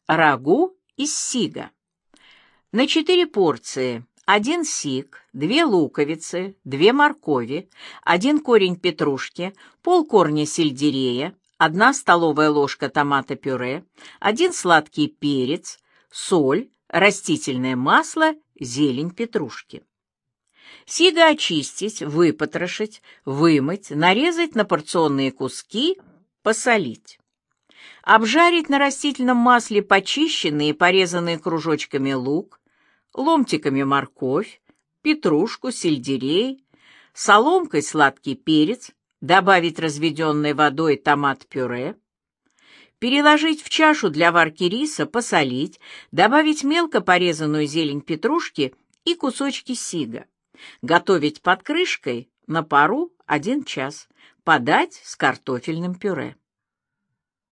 Рагу из сига. На 4 порции: 1 сиг, 2 луковицы, 2 моркови, 1 корень петрушки, полкорня сельдерея, 1 столовая ложка томата-пюре, 1 сладкий перец, соль, растительное масло, зелень петрушки. Сига очистить, выпотрошить, вымыть, нарезать на порционные куски, посолить. Обжарить на растительном масле почищенный и порезанный кружочками лук, ломтиками морковь, петрушку, сельдерей, соломкой сладкий перец, добавить разведенной водой томат-пюре, переложить в чашу для варки риса, посолить, добавить мелко порезанную зелень петрушки и кусочки сига. Готовить под крышкой на пару 1 час. Подать с картофельным пюре.